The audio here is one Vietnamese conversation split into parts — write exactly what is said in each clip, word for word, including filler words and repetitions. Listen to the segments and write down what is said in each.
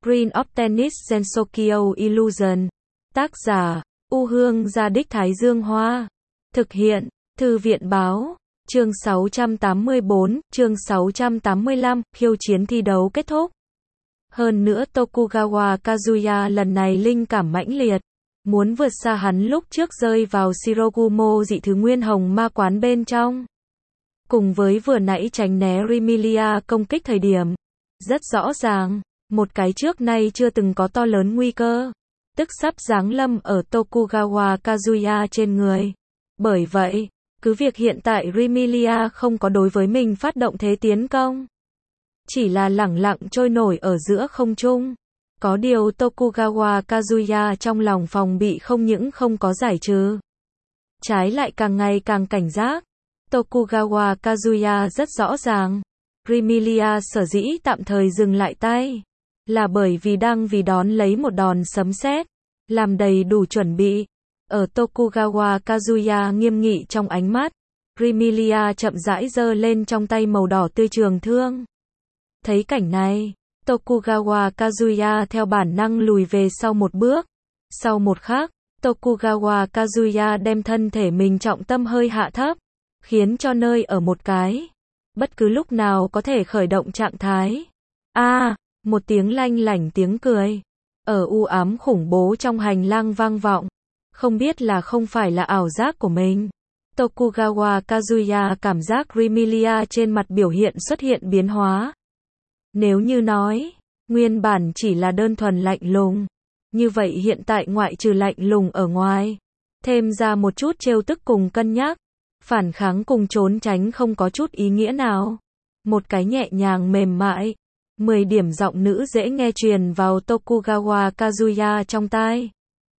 Green of Tennis Sensokyo Illusion. Tác giả, U Hương Gia Đích Thái Dương Hoa. Thực hiện, Thư viện Báo. Chương sáu trăm tám mươi bốn, chương sáu trăm tám mươi lăm, khiêu chiến thi đấu kết thúc. Hơn nữa Tokugawa Kazuya lần này linh cảm mãnh liệt, muốn vượt xa hắn lúc trước rơi vào Shirogumo dị thứ nguyên hồng ma quán bên trong. Cùng với vừa nãy tránh né Rimilia công kích thời điểm, rất rõ ràng, một cái trước nay chưa từng có to lớn nguy cơ, tức sắp giáng lâm ở Tokugawa Kazuya trên người. Bởi vậy, cứ việc hiện tại Rimilia không có đối với mình phát động thế tiến công, chỉ là lẳng lặng trôi nổi ở giữa không trung. Có điều Tokugawa Kazuya trong lòng phòng bị không những không có giải trừ, trái lại càng ngày càng cảnh giác. Tokugawa Kazuya rất rõ ràng, Rimilia sở dĩ tạm thời dừng lại tay, là bởi vì đang vì đón lấy một đòn sấm sét, làm đầy đủ chuẩn bị. Ở Tokugawa Kazuya nghiêm nghị trong ánh mắt, Rimilia chậm rãi giơ lên trong tay màu đỏ tươi trường thương. Thấy cảnh này, Tokugawa Kazuya theo bản năng lùi về sau một bước. Sau một khắc, Tokugawa Kazuya đem thân thể mình trọng tâm hơi hạ thấp, khiến cho nơi ở một cái, bất cứ lúc nào có thể khởi động trạng thái. A, à, một tiếng lanh lảnh tiếng cười, ở u ám khủng bố trong hành lang vang vọng. Không biết là không phải là ảo giác của mình. Tokugawa Kazuya cảm giác Rimilia trên mặt biểu hiện xuất hiện biến hóa. Nếu như nói, nguyên bản chỉ là đơn thuần lạnh lùng, như vậy hiện tại ngoại trừ lạnh lùng ở ngoài, thêm ra một chút trêu tức cùng cân nhắc, phản kháng cùng trốn tránh không có chút ý nghĩa nào. Một cái nhẹ nhàng mềm mại, mười điểm giọng nữ dễ nghe truyền vào Tokugawa Kazuya trong tai.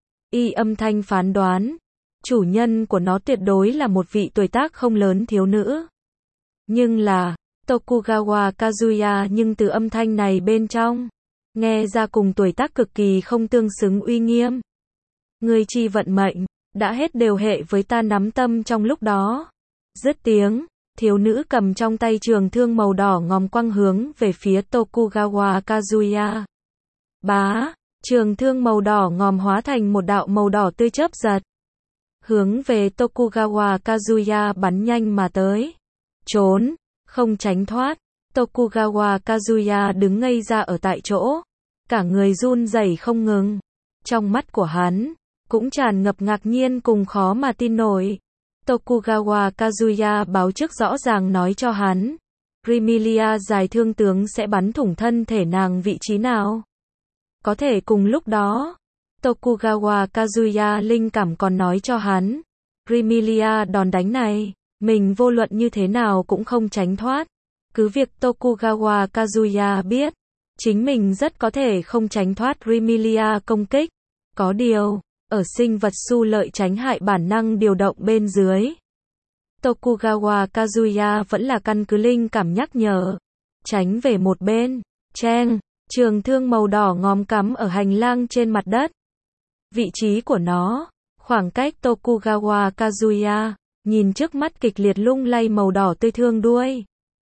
Y âm thanh phán đoán, chủ nhân của nó tuyệt đối là một vị tuổi tác không lớn thiếu nữ. Nhưng là, Tokugawa Kazuya nhưng từ âm thanh này bên trong, nghe ra cùng tuổi tác cực kỳ không tương xứng uy nghiêm. Người chi vận mệnh, đã hết đều hệ với ta nắm tâm trong lúc đó. Dứt tiếng, thiếu nữ cầm trong tay trường thương màu đỏ ngòm quăng hướng về phía Tokugawa Kazuya. Bá! Trường thương màu đỏ ngòm hóa thành một đạo màu đỏ tươi chớp giật, hướng về Tokugawa Kazuya bắn nhanh mà tới. Trốn, không tránh thoát. Tokugawa Kazuya đứng ngây ra ở tại chỗ, cả người run rẩy không ngừng. Trong mắt của hắn, cũng tràn ngập ngạc nhiên cùng khó mà tin nổi. Tokugawa Kazuya báo trước rõ ràng nói cho hắn, Rimilia dài thương tướng sẽ bắn thủng thân thể nàng vị trí nào. Có thể cùng lúc đó, Tokugawa Kazuya linh cảm còn nói cho hắn, Rimilia đòn đánh này, mình vô luận như thế nào cũng không tránh thoát. Cứ việc Tokugawa Kazuya biết, chính mình rất có thể không tránh thoát Rimilia công kích. Có điều, ở sinh vật xu lợi tránh hại bản năng điều động bên dưới, Tokugawa Kazuya vẫn là căn cứ linh cảm nhắc nhở, tránh về một bên. Cheng! Trường thương màu đỏ ngòm cắm ở hành lang trên mặt đất. Vị trí của nó, khoảng cách Tokugawa Kazuya, nhìn trước mắt kịch liệt lung lay màu đỏ tươi thương đuôi.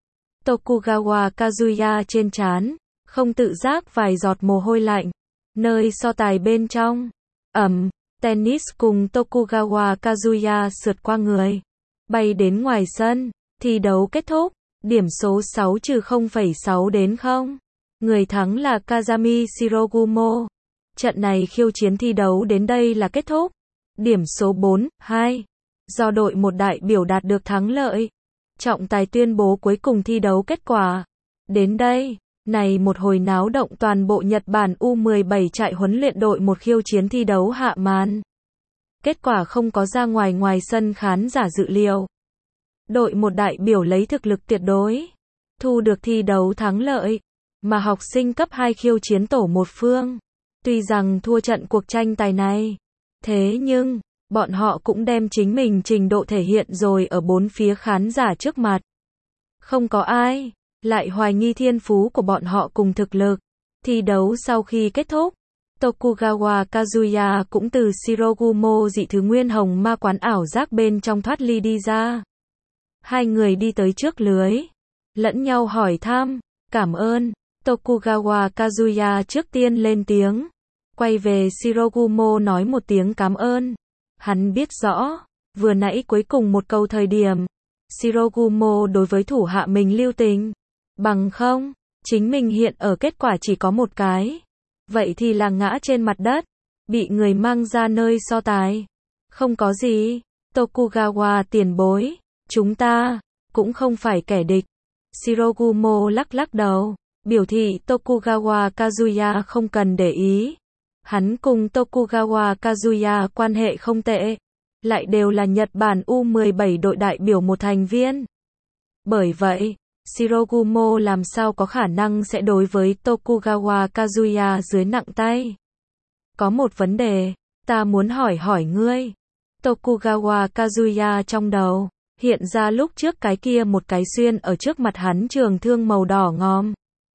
Tokugawa Kazuya trên trán, không tự giác vài giọt mồ hôi lạnh. Nơi so tài bên trong, ầm, tennis cùng Tokugawa Kazuya sượt qua người, bay đến ngoài sân. Thi đấu kết thúc, điểm số sáu trừ không phẩy sáu đến không. Người thắng là Kazami Shirogumo. Trận này khiêu chiến thi đấu đến đây là kết thúc. Điểm số bốn, hai. Do đội một đại biểu đạt được thắng lợi. Trọng tài tuyên bố cuối cùng thi đấu kết quả. Đến đây, này một hồi náo động toàn bộ Nhật Bản U mười bảy trại huấn luyện đội một khiêu chiến thi đấu hạ màn. Kết quả không có ra ngoài ngoài sân khán giả dự liệu. Đội một đại biểu lấy thực lực tuyệt đối, thu được thi đấu thắng lợi. Mà học sinh cấp hai khiêu chiến tổ một phương, tuy rằng thua trận cuộc tranh tài này, thế nhưng, bọn họ cũng đem chính mình trình độ thể hiện rồi ở bốn phía khán giả trước mặt. Không có ai lại hoài nghi thiên phú của bọn họ cùng thực lực. Thi đấu sau khi kết thúc, Tokugawa Kazuya cũng từ Shirogumo dị thứ nguyên hồng ma quán ảo giác bên trong thoát ly đi ra. Hai người đi tới trước lưới, lẫn nhau hỏi thăm, cảm ơn. Tokugawa Kazuya trước tiên lên tiếng, quay về Shirogumo nói một tiếng cảm ơn. Hắn biết rõ, vừa nãy cuối cùng một câu thời điểm, Shirogumo đối với thủ hạ mình lưu tình. Bằng không, chính mình hiện ở kết quả chỉ có một cái. Vậy thì là ngã trên mặt đất, bị người mang ra nơi so tài. Không có gì, Tokugawa tiền bối, chúng ta cũng không phải kẻ địch. Shirogumo lắc lắc đầu, biểu thị Tokugawa Kazuya không cần để ý. Hắn cùng Tokugawa Kazuya quan hệ không tệ, lại đều là Nhật Bản U mười bảy đội đại biểu một thành viên. Bởi vậy, Shirogumo làm sao có khả năng sẽ đối với Tokugawa Kazuya dưới nặng tay. Có một vấn đề, ta muốn hỏi hỏi ngươi. Tokugawa Kazuya trong đầu, hiện ra lúc trước cái kia một cái xuyên ở trước mặt hắn trường thương màu đỏ ngòm.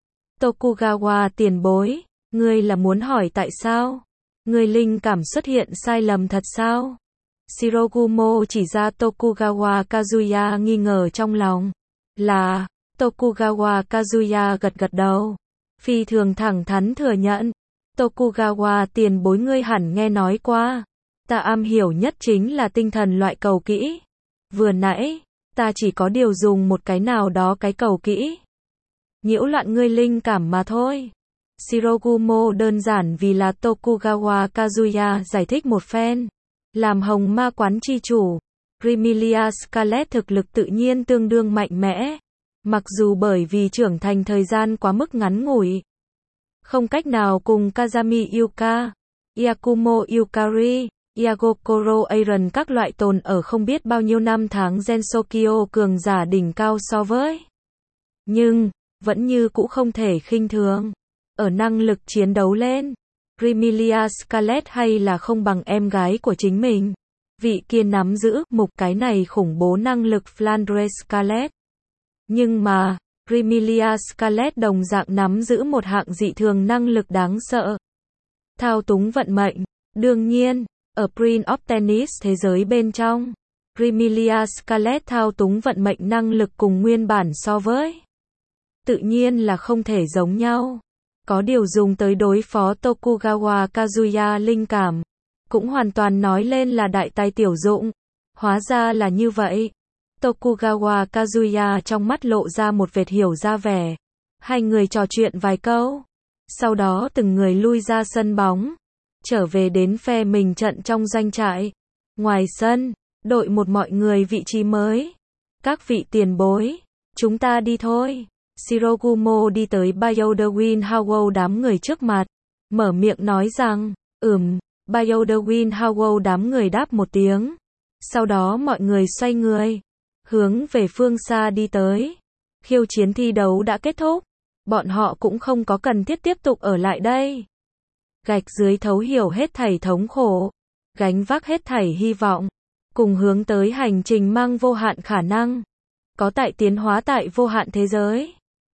Tokugawa tiền bối, ngươi là muốn hỏi tại sao? Ngươi linh cảm xuất hiện sai lầm thật sao? Shirogumo chỉ ra Tokugawa Kazuya nghi ngờ trong lòng. Là, Tokugawa Kazuya gật gật đầu. Phi thường thẳng thắn thừa nhận. Tokugawa tiền bối ngươi hẳn nghe nói qua. Ta am hiểu nhất chính là tinh thần loại cầu kỹ. Vừa nãy, ta chỉ có điều dùng một cái nào đó cái cầu kỹ. Nhiễu loạn ngươi linh cảm mà thôi. Shirogumo đơn giản vì là Tokugawa Kazuya giải thích một phen. Làm hồng ma quán chi chủ, Remilia Scarlet thực lực tự nhiên tương đương mạnh mẽ. Mặc dù bởi vì trưởng thành thời gian quá mức ngắn ngủi, không cách nào cùng Kazami Yuka, Yakumo Yukari, Yagokoro Aaron các loại tồn ở không biết bao nhiêu năm tháng Gensokyo cường giả đỉnh cao so với. Nhưng, vẫn như cũ không thể khinh thường. Ở năng lực chiến đấu lên, Remilia Scarlet hay là không bằng em gái của chính mình. Vị kia nắm giữ mục cái này khủng bố năng lực Flandre Scarlet. Nhưng mà, Remilia Scarlet đồng dạng nắm giữ một hạng dị thường năng lực đáng sợ. Thao túng vận mệnh. Đương nhiên, ở Prince of Tennis thế giới bên trong, Remilia Scarlet thao túng vận mệnh năng lực cùng nguyên bản so với. Tự nhiên là không thể giống nhau. Có điều dùng tới đối phó Tokugawa Kazuya linh cảm, cũng hoàn toàn nói lên là đại tài tiểu dụng. Hóa ra là như vậy. Tokugawa Kazuya trong mắt lộ ra một vệt hiểu ra vẻ. Hai người trò chuyện vài câu. Sau đó từng người lui ra sân bóng. Trở về đến phe mình trận trong doanh trại. Ngoài sân, đội một mọi người vị trí mới. Các vị tiền bối, chúng ta đi thôi. Shirogumo đi tới Bioderwin Howell đám người trước mặt. Mở miệng nói rằng, ừm, Bioderwin Howell đám người đáp một tiếng. Sau đó mọi người xoay người, hướng về phương xa đi tới. Khiêu chiến thi đấu đã kết thúc. Bọn họ cũng không có cần thiết tiếp tục ở lại đây. Gạch dưới thấu hiểu hết thảy thống khổ, gánh vác hết thảy hy vọng, cùng hướng tới hành trình mang vô hạn khả năng. Có tại tiến hóa tại vô hạn thế giới.